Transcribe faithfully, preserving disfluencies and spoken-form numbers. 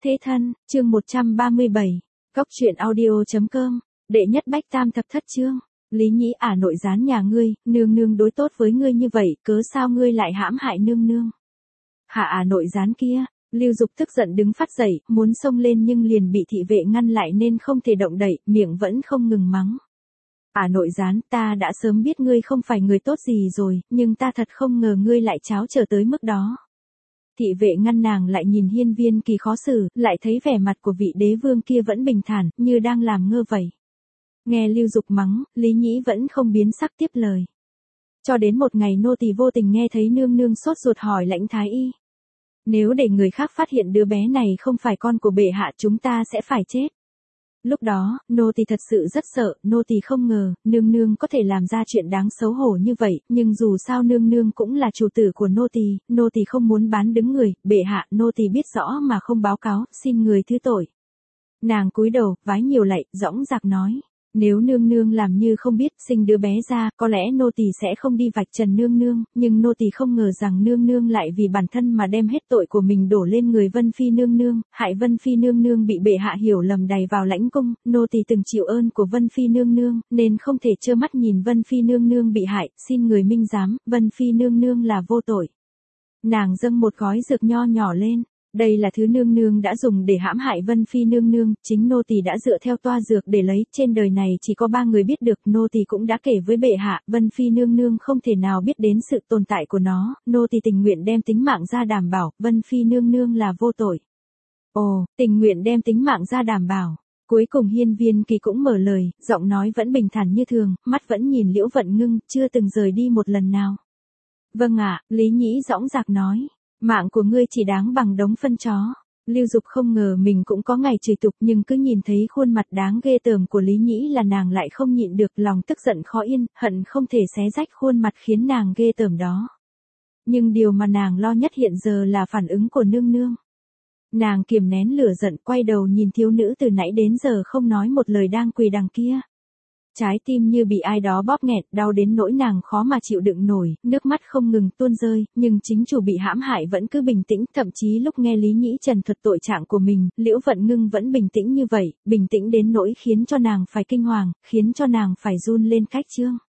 Thế thân, chương một trăm ba mươi bảy, Cóc truyện audio.com, đệ nhất bách tam thập thất chương. Lý Nhĩ ả nội gián nhà ngươi, nương nương đối tốt với ngươi như vậy, cớ sao ngươi lại hãm hại nương nương? Hạ ả nội gián kia, Lưu Dục tức giận đứng phát dậy, muốn xông lên nhưng liền bị thị vệ ngăn lại nên không thể động đậy, miệng vẫn không ngừng mắng. Ả nội gián, ta đã sớm biết ngươi không phải người tốt gì rồi, nhưng ta thật không ngờ ngươi lại cháo trở tới mức đó. Thị vệ ngăn nàng lại nhìn Hiên Viên Kỳ khó xử, lại thấy vẻ mặt của vị đế vương kia vẫn bình thản, như đang làm ngơ vậy. Nghe Lưu Dục mắng, Lý Nhĩ vẫn không biến sắc tiếp lời. Cho đến một ngày nô tỳ vô tình nghe thấy nương nương sốt ruột hỏi Lãnh Thái Y. Nếu để người khác phát hiện đứa bé này không phải con của bệ hạ chúng ta sẽ phải chết. Lúc đó, nô tỳ thật sự rất sợ, nô tỳ không ngờ, nương nương có thể làm ra chuyện đáng xấu hổ như vậy, nhưng dù sao nương nương cũng là chủ tử của nô tỳ, nô tỳ không muốn bán đứng người, bệ hạ, nô tỳ biết rõ mà không báo cáo, xin người thứ tội. Nàng cúi đầu, vái nhiều lạy, dõng dạc nói. Nếu nương nương làm như không biết sinh đứa bé ra, có lẽ nô tỳ sẽ không đi vạch trần nương nương, nhưng nô tỳ không ngờ rằng nương nương lại vì bản thân mà đem hết tội của mình đổ lên người Vân Phi nương nương, hại Vân Phi nương nương bị bệ hạ hiểu lầm đày vào lãnh cung, nô tỳ từng chịu ơn của Vân Phi nương nương, nên không thể trơ mắt nhìn Vân Phi nương nương bị hại, xin người minh giám, Vân Phi nương nương là vô tội. Nàng dâng một gói dược nho nhỏ lên. Đây là thứ nương nương đã dùng để hãm hại Vân Phi nương nương, chính nô tỳ đã dựa theo toa dược để lấy, trên đời này chỉ có ba người biết được, nô tỳ cũng đã kể với bệ hạ, Vân Phi nương nương không thể nào biết đến sự tồn tại của nó, nô tỳ tình nguyện đem tính mạng ra đảm bảo, Vân Phi nương nương là vô tội. Ồ, tình nguyện đem tính mạng ra đảm bảo. Cuối cùng Hiên Viên Kỳ cũng mở lời, giọng nói vẫn bình thản như thường, mắt vẫn nhìn Liễu Vận Ngưng, chưa từng rời đi một lần nào. Vâng ạ, Lý Nhĩ dõng dạc nói. Mạng của ngươi chỉ đáng bằng đống phân chó. Lưu Dục không ngờ mình cũng có ngày chửi tục nhưng cứ nhìn thấy khuôn mặt đáng ghê tởm của Lý Nhĩ là nàng lại không nhịn được, lòng tức giận khó yên, hận không thể xé rách khuôn mặt khiến nàng ghê tởm đó. Nhưng điều mà nàng lo nhất hiện giờ là phản ứng của nương nương. Nàng kiềm nén lửa giận quay đầu nhìn thiếu nữ từ nãy đến giờ không nói một lời đang quỳ đằng kia. Trái tim như bị ai đó bóp nghẹt, đau đến nỗi nàng khó mà chịu đựng nổi, nước mắt không ngừng tuôn rơi, nhưng chính chủ bị hãm hại vẫn cứ bình tĩnh, thậm chí lúc nghe Lý Nhĩ trần thuật tội trạng của mình, Liễu Vận Ngưng vẫn bình tĩnh như vậy, bình tĩnh đến nỗi khiến cho nàng phải kinh hoàng, khiến cho nàng phải run lên cách chương.